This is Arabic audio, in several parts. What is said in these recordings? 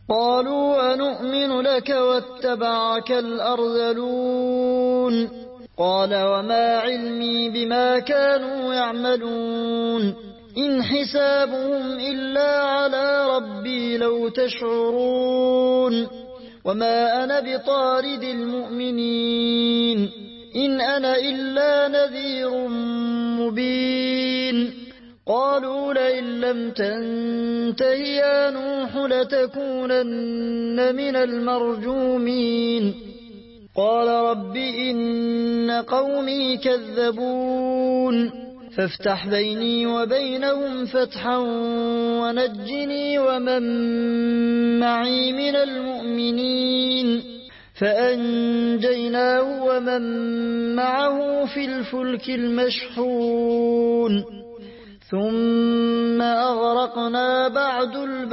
قالوا أنؤمن لك واتبعك الأرذلون قال وما علمي بما كانوا يعملون إن حسابهم إلا على ربي لو تشعرون وما أنا بطارد المؤمنين إن أنا إلا نذير مبين قالوا لئن لم تنته يا نوح لتكونن من المرجومين قال رب إن قومي كذبون فافتح بيني وبينهم فتحا ونجني ومن معي من المؤمنين فأنجيناه ومن معه في الفلك المشحون ثم أغرقنا بعد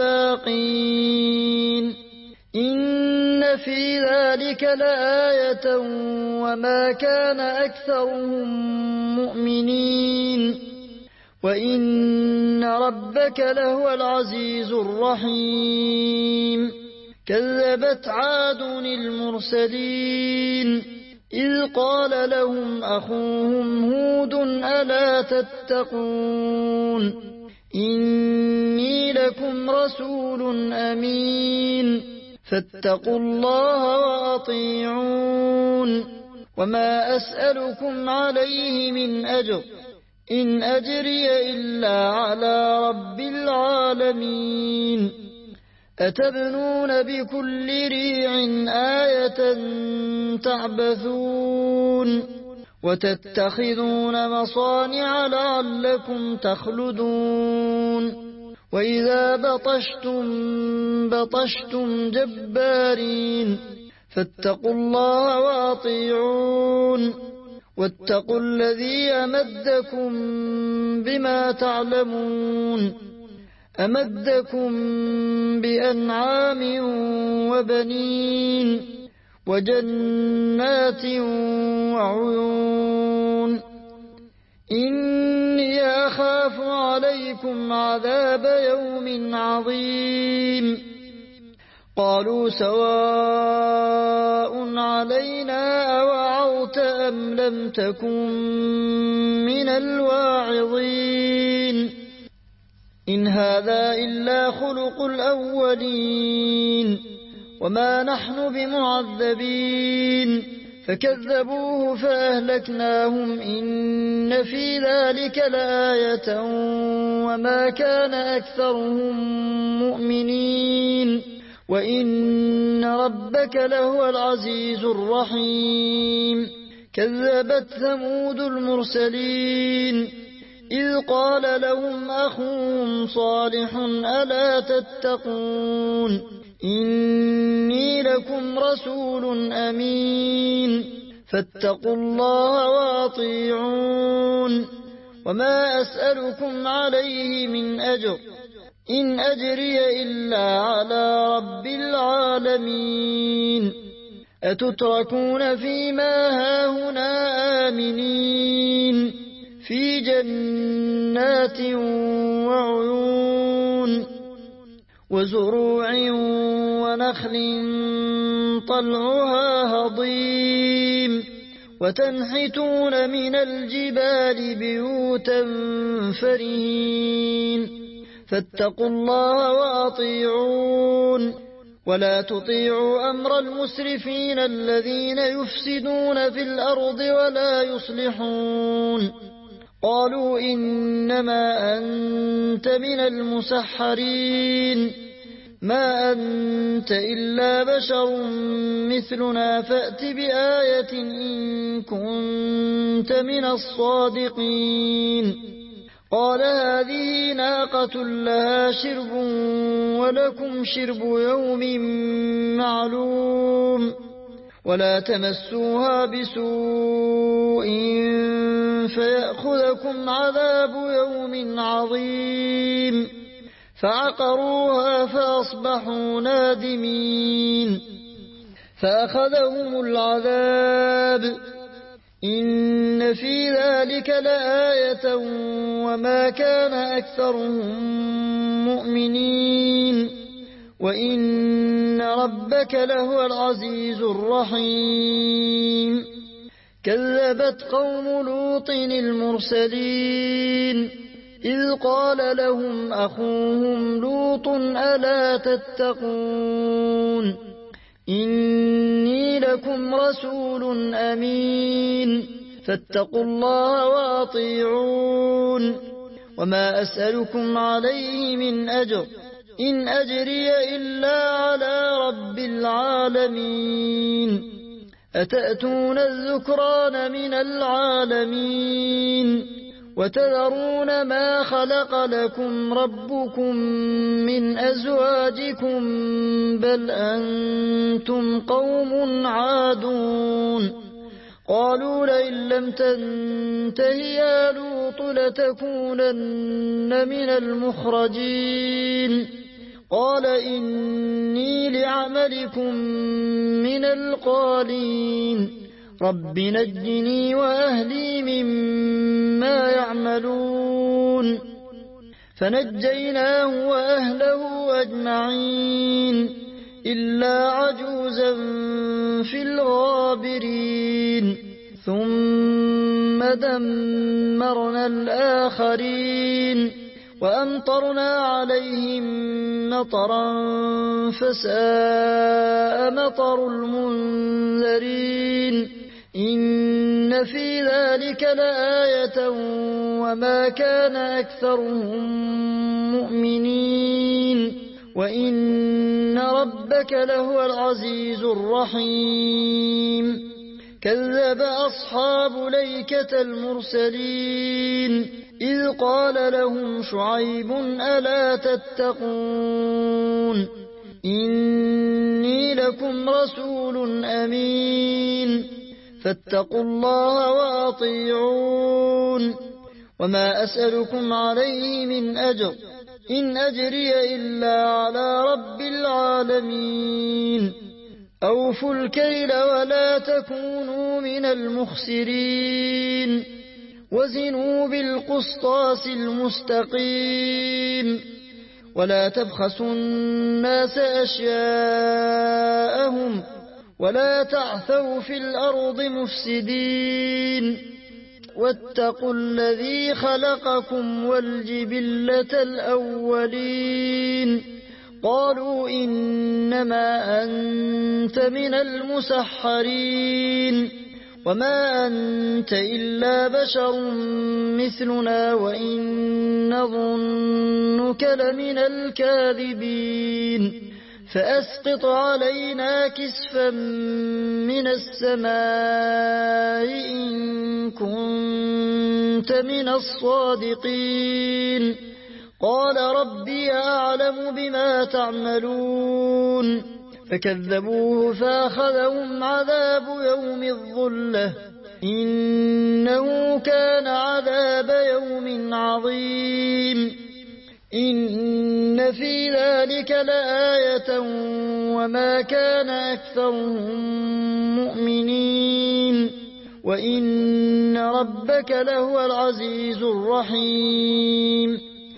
الباقين إن في ذلك لآية وما كان أكثرهم مؤمنين وإن ربك لهو العزيز الرحيم كذبت عاد المرسلين إذ قال لهم أخوهم هود ألا تتقون إني لكم رسول أمين فاتقوا الله وأطيعون وما أسألكم عليه من أجر إن أجري إلا على رب العالمين أتبنون بكل ريع آية تعبثون وتتخذون مصانع لعلكم تخلدون وإذا بطشتم جبارين فاتقوا الله وأطيعون واتقوا الذي أمدكم بما تعلمون أمدكم بأنعام وبنين وجنات وعيون إني أخاف عليكم عذاب يوم عظيم قالوا سواء علينا أوعظت أم لم تكن من الواعظين إن هذا إلا خلق الأولين وما نحن بمعذبين فكذبوه فأهلكناهم إن في ذلك لآية وما كان أكثرهم مؤمنين وإن ربك لهو العزيز الرحيم كذبت ثمود المرسلين إذ قال لهم أخوهم صالح ألا تتقون إني لكم رسول أمين فاتقوا الله وأطيعون وما أسألكم عليه من أجر إن أجري إلا على رب العالمين أتتركون فيما هاهنا آمنين في جنات وعيون وزروع ونخل طلعها هضيم وتنحتون من الجبال بيوتا فرهين فاتقوا الله وأطيعون ولا تطيعوا أمر المسرفين الذين يفسدون في الأرض ولا يصلحون قالوا إنما أنت من المسحرين ما أنت إلا بشر مثلنا فأت بآية إن كنت من الصادقين قال هذه ناقة لها شرب ولكم شرب يوم معلوم ولا تمسوها بسوء فيأخذكم عذاب يوم عظيم فعقروها فأصبحوا نادمين فأخذهم العذاب إن في ذلك لآية وما كان أكثرهم مؤمنين وإن ربك لهو العزيز الرحيم كذبت قوم لوط المرسلين إذ قال لهم أخوهم لوط ألا تتقون إني لكم رسول أمين فاتقوا الله وأطيعون وما أسألكم عليه من أجر إن أجري إلا على رب العالمين أتأتون الذكران من العالمين وتذرون ما خلق لكم ربكم من أزواجكم بل أنتم قوم عادون قالوا لئن لم تنته يا لوط لتكونن من المخرجين قال إني لعملكم من القالين رب نجني وأهلي مما يعملون فنجيناه وأهله أجمعين إلا عجوزا في الغابرين ثم دمرنا الآخرين وأمطرنا عليهم مطرا فساء مطر المنذرين إن في ذلك لآية وما كان أكثرهم مؤمنين وإن ربك لهو العزيز الرحيم كذب أصحاب ليكة المرسلين إذ قال لهم شعيب ألا تتقون إني لكم رسول أمين فاتقوا الله وأطيعون وما أسألكم عليه من أجر إن أجري إلا على رب العالمين أوفوا الكيل ولا تكونوا من المخسرين وزنوا بالقسطاس المستقيم ولا تبخسوا الناس أشياءهم ولا تعثوا في الأرض مفسدين واتقوا الذي خلقكم والجبلة الأولين قالوا إنما أنت من المسحرين وما أنت إلا بشر مثلنا وإن نظنك لمن الكاذبين فأسقط علينا كسفا من السماء إن كنت من الصادقين قال ربي أعلم بما تعملون فكذبوه فأخذهم عذاب يوم الظلة إنه كان عذاب يوم عظيم إن في ذلك لآية وما كان أكثرهم مؤمنين وإن ربك لهو العزيز الرحيم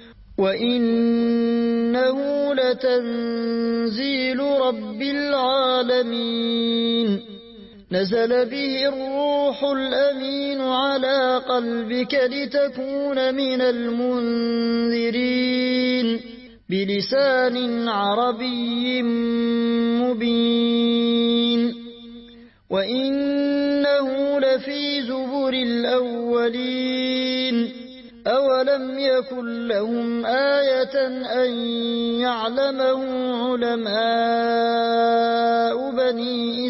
وإنه لتنزيل رب العالمين نزل به الروح الأمين على قلبك لتكون من المنذرين بلسان عربي مبين وإنه لفي زبر الأولين أولم يكن لهم آية أن يعلمه علماء بني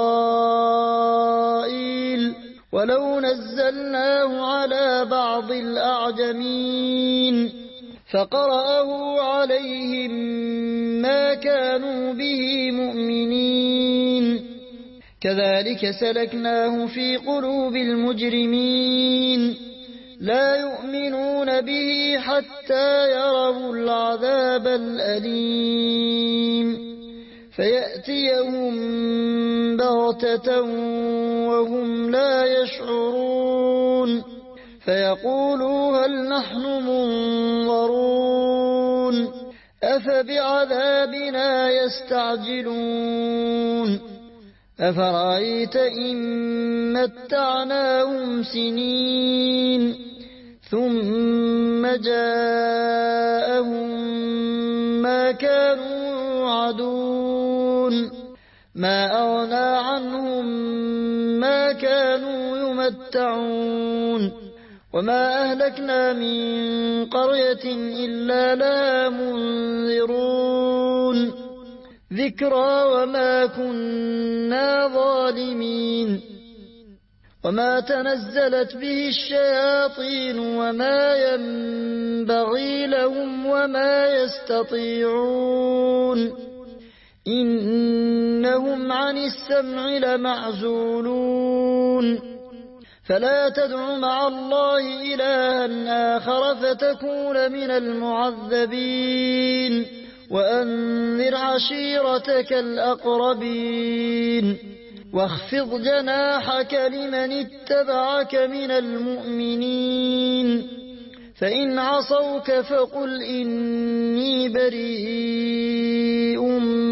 إسرائيل ولو نزلناه على بعض الأعجمين فقرأه عليهم ما كانوا به مؤمنين كذلك سلكناه في قلوب المجرمين لا يؤمنون به حتى يروا العذاب الأليم فيأتيهم بغتة وهم لا يشعرون فيقولوا هل نحن منظرون أفبعذابنا يستعجلون أفرأيت إن متعناهم سنين ثم جاءهم ما كانوا يوعدون ما أغنى عنهم ما كانوا يمتعون وما أهلكنا من قرية إلا لها منذرون ذكرى وما كنا ظالمين وما تنزلت به الشياطين وما ينبغي لهم وما يستطيعون إنهم عن السمع لمعزولون فلا تدع مع الله إلها آخر فتكون من المعذبين وأنذر عشيرتك الأقربين واخفض جناحك لمن اتبعك من المؤمنين فإن عصوك فقل إني بريء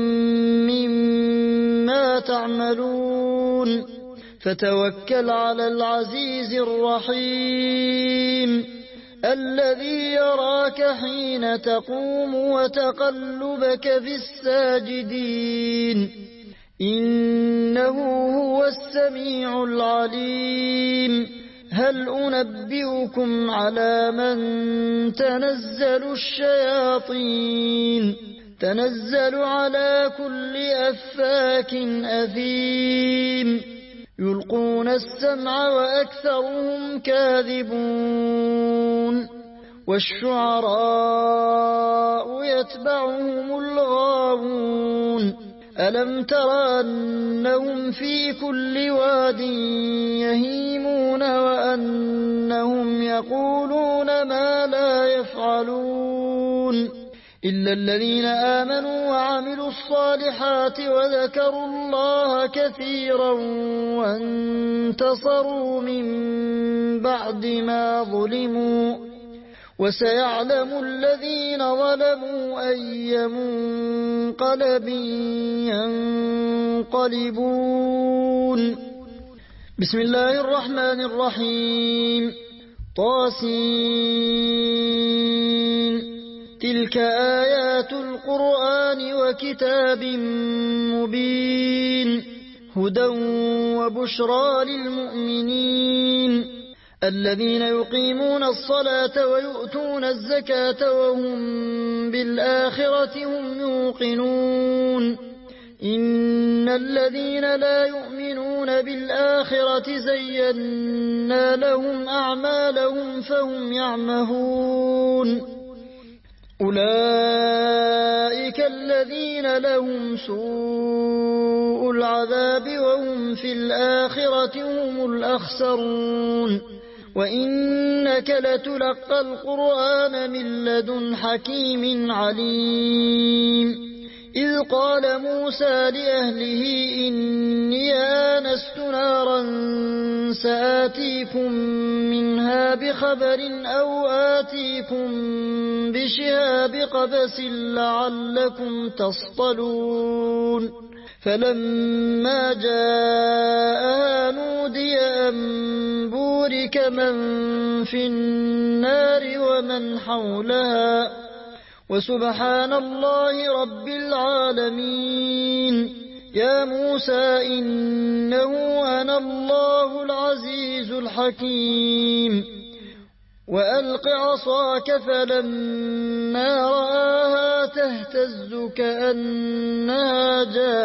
مما تعملون فتوكل على العزيز الرحيم الذي يراك حين تقوم وتقلبك في الساجدين إنه هو السميع العليم هل أنبئكم على من تنزل الشياطين تنزل على كل أفاك أثيم يلقون السمع وأكثرهم كاذبون والشعراء يتبعهم الغاوون ألم تر أنهم في كل واد يهيمون وأنهم يقولون ما لا يفعلون إلا الذين آمنوا وعملوا الصالحات وذكروا الله كثيرا وانتصروا من بعد ما ظلموا وسيعلم الذين ظلموا أي منقلب ينقلبون بسم الله الرحمن الرحيم طاسين تلك آيات القرآن وكتاب مبين هدى وبشرى للمؤمنين الذين يقيمون الصلاة ويؤتون الزكاة وهم بالآخرة هم يوقنون إن الذين لا يؤمنون بالآخرة زينا لهم أعمالهم فهم يعمهون أولئك الذين لهم سوء العذاب وهم في الآخرة هم الأخسرون وإنك لتلقى القرآن من لدن حكيم عليم إذ قال موسى لأهله إني آنست نارا سآتيكم منها بخبر أو آتيكم بشهاب قبس لعلكم تصطلون فلما جاءها نودي أن بورك من في النار ومن حولها وسبحان الله رب العالمين يا موسى إنه أنا الله العزيز الحكيم وألق عصاك فلما رآها تهتز كأنها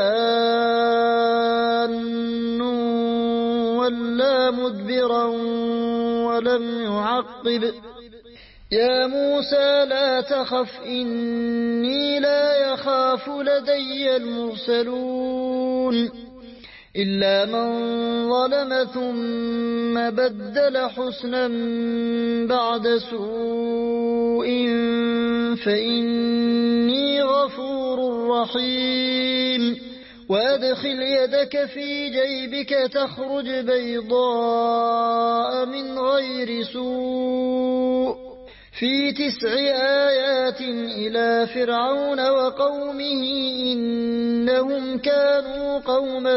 جان ولا مدبرا ولم يعقب يا موسى لا تخف إني لا يخاف لدي المرسلون إلا من ظلم ثم بدل حسنا بعد سوء فإني غفور رحيم وأدخل يدك في جيبك تخرج بيضاء من غير سوء في 9 آيات إلى فرعون وقومه إنهم كانوا قوما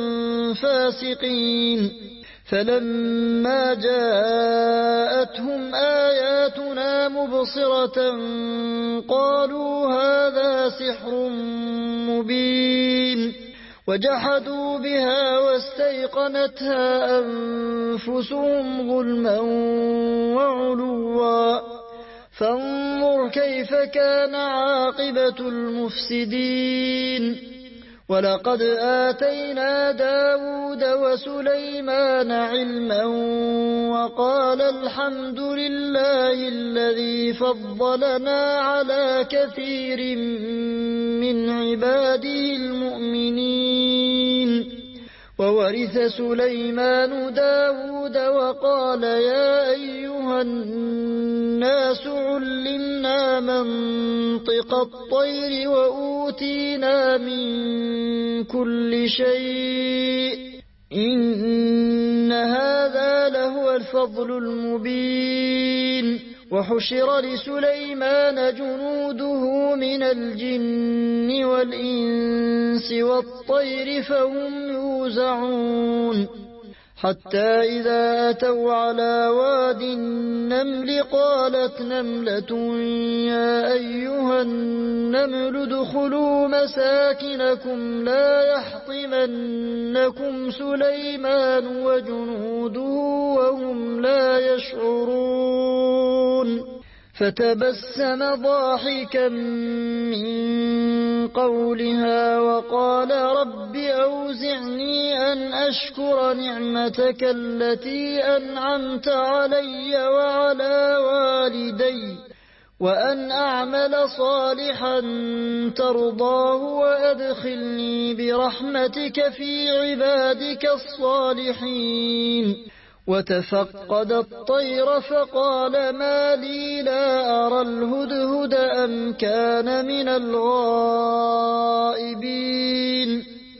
فاسقين فلما جاءتهم آياتنا مبصرة قالوا هذا سحر مبين وجحدوا بها واستيقنتها أنفسهم ظلما وعلوا فانظر كيف كان عاقبة المفسدين ولقد آتينا داود وسليمان علما وقال الحمد لله الذي فضلنا على كثير من عباده المؤمنين وورث سليمان داود وقال يا أيها الناس علمنا منطق الطير وأوتينا من كل شيء إن هذا لهو الفضل المبين وحشر لسليمان جنوده من الجن والإنس والطير فهم يوزعون حتى إذا أتوا على واد النمل قالت نملة يا أيها النمل ادخلوا مساكنكم لا يحطمنكم سليمان وجنوده وهم لا يشعرون فتبسم ضاحكا من قولها وقال رب أوزعني أن أشكر نعمتك التي أنعمت علي وعلى والدي وأن أعمل صالحا ترضاه وأدخلني برحمتك في عبادك الصالحين وتفقد الطير فقال ما لي لا أرى الهدهد أم كان من الغائبين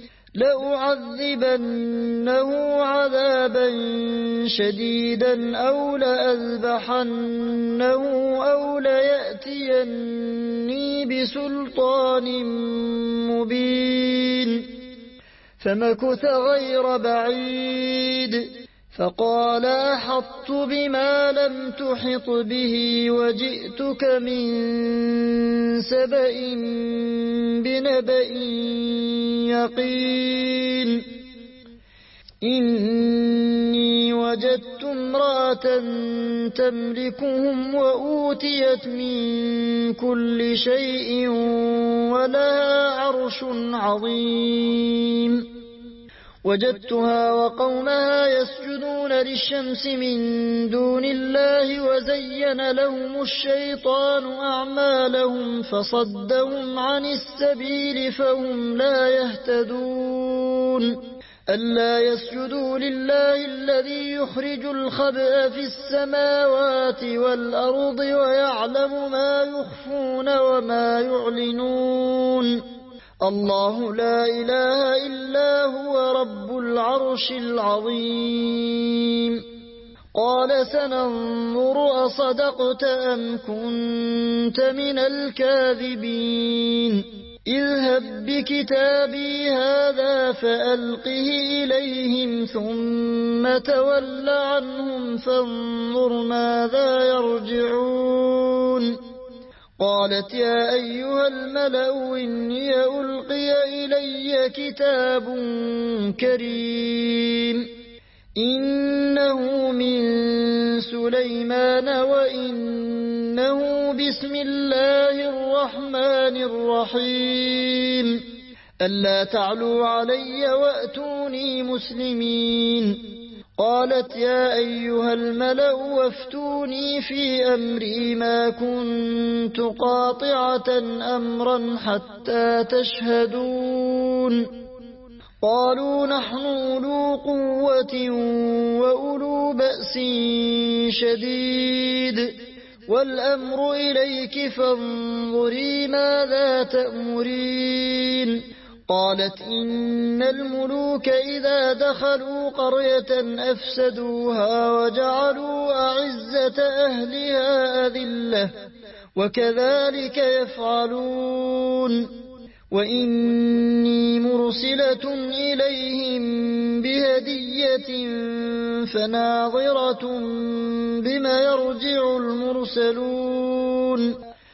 لأعذبنه عذابا شديدا أو لأذبحنه أو ليأتيني بسلطان مبين فمكث غير بعيد فقال أحطت بما لم تحط به وجئتك من سبأ بنبأ يقين إني وجدت امرأة تملكهم وأوتيت من كل شيء ولها عرش عظيم وجدتها وقومها يسجدون للشمس من دون الله وزين لهم الشيطان أعمالهم فصدهم عن السبيل فهم لا يهتدون ألا يسجدوا لله الذي يخرج الخبأ في السماوات والأرض ويعلم ما يخفون وما يعلنون الله لا إله إلا هو رب العرش العظيم قال سننظر أصدقت أم كنت من الكاذبين اذهب بكتابي هذا فألقه إليهم ثم تول عنهم فانظر ماذا يرجعون قالت يا أيها الملأ إني ألقي إلي كتاب كريم إنه من سليمان وإنه بسم الله الرحمن الرحيم ألا تعلوا علي وأتوني مسلمين قالت يا أيها الملأ وافتوني في أمري ما كنت قاطعة أمرا حتى تشهدون قالوا نحن أولو قوة وأولو بأس شديد والأمر إليك فانظري ماذا تأمرين قالت إن الملوك إذا دخلوا قرية أفسدوها وجعلوا أعزة أهلها أذلة وكذلك يفعلون وإني مرسلة إليهم بهدية فناظرة بما يرجع المرسلون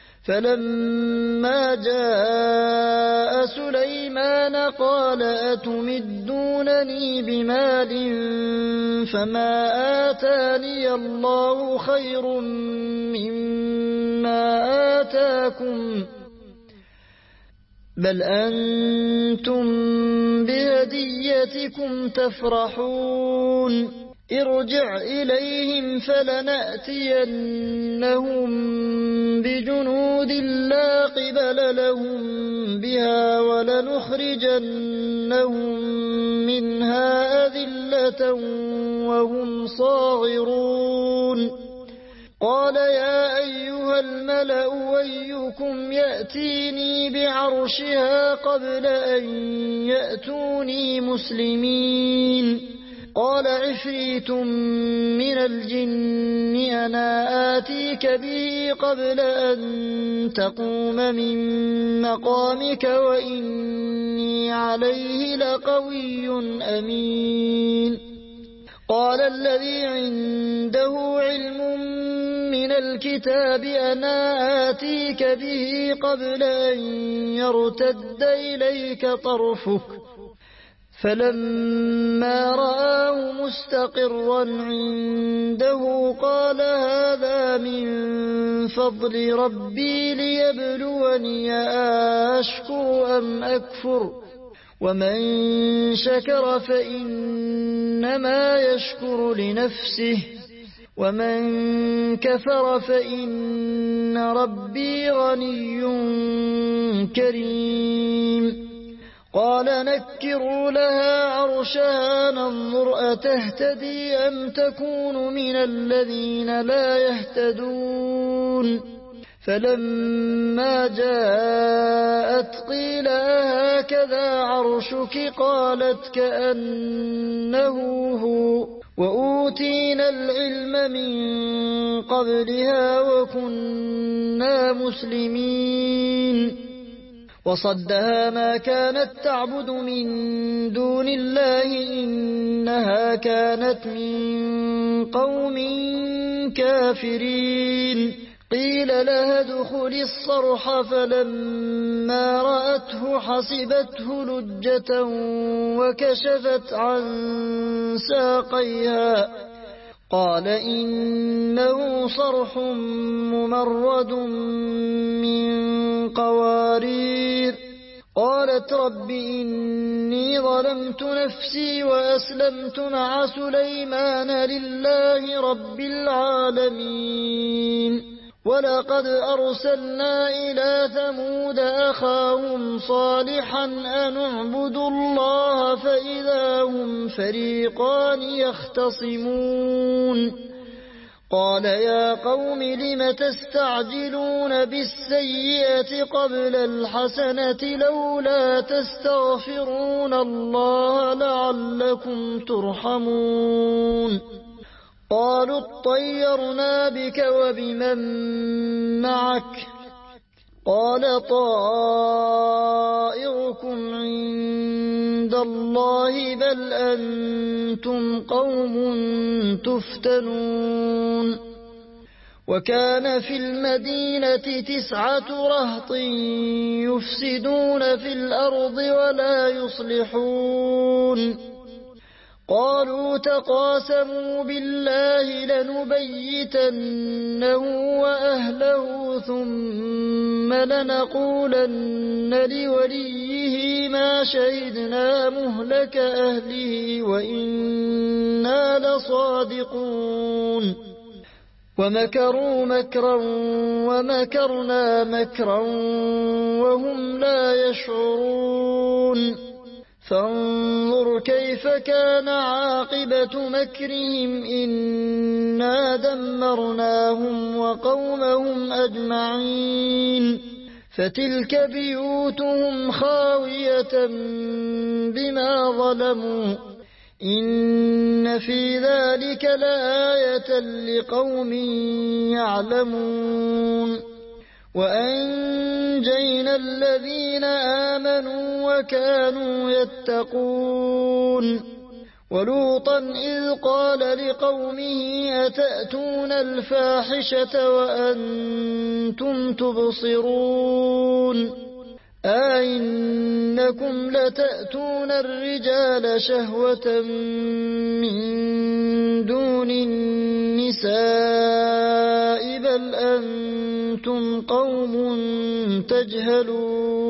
فلما جاء سليمان قال أتمدونني بمال فما آتاني الله خير مما آتاكم بل أنتم بهديتكم تفرحون ارجع إليهم فلنأتينهم بجنود لا قبل لهم بها ولنخرجنهم منها أذلة وهم صاغرون قال يا أيها الملأ أيكم يأتيني بعرشها قبل أن يأتوني مسلمين قال عفريت من الجن أنا آتيك به قبل أن تقوم من مقامك وإني عليه لقوي أمين قال الذي عنده علم من الكتاب أنا آتيك به قبل أن يرتد إليك طرفك فلما رآه مستقرا عنده قال هذا من فضل ربي ليبلوني أشكر أم أكفر ومن شكر فإنما يشكر لنفسه ومن كفر فإن ربي غني كريم قال نكروا لها عرشها ننظر أتهتدي أم تكون من الذين لا يهتدون فلما جاءت قيل هكذا عرشك قالت كأنه هو وأوتينا العلم من قبلها وكنا مسلمين وصدها ما كانت تعبد من دون الله إنها كانت من قوم كافرين قيل لها ادخل الصرح فلما رأته حسبته لجة وكشفت عن ساقيها قال إنه صرح ممرد من قوارير قالت رب إني ظلمت نفسي وأسلمت مع سليمان لله رب العالمين ولقد أرسلنا إلى ثمود أخاهم صالحا أن اعبدوا الله فإذا هم فريقان يختصمون قال يا قوم لم تستعجلون بالسيئة قبل الحسنة لولا تستغفرون الله لعلكم ترحمون قالوا اطيرنا بك وبمن معك قال طائركم عند الله بل أنتم قوم تفتنون وكان في المدينة 9 رهط يفسدون في الأرض ولا يصلحون قالوا تقاسموا بالله لنبيتنه وأهله ثم لنقولن لوليه ما شهدنا مهلك أهله وإنا لصادقون ومكروا مكرا ومكرنا مكرا وهم لا يشعرون فانظر كيف كان عاقبة مكرهم إنا دمرناهم وقومهم أجمعين فتلك بيوتهم خاوية بما ظلموا إن في ذلك لآية لقوم يعلمون وأنجينا الذين آمنوا وكانوا يتقون ولوطا إذ قال لقومه أتأتون الفاحشة وأنتم تبصرون أئنكم لتأتون الرجال شهوة من دون النساء بل أنتم قوم تجهلون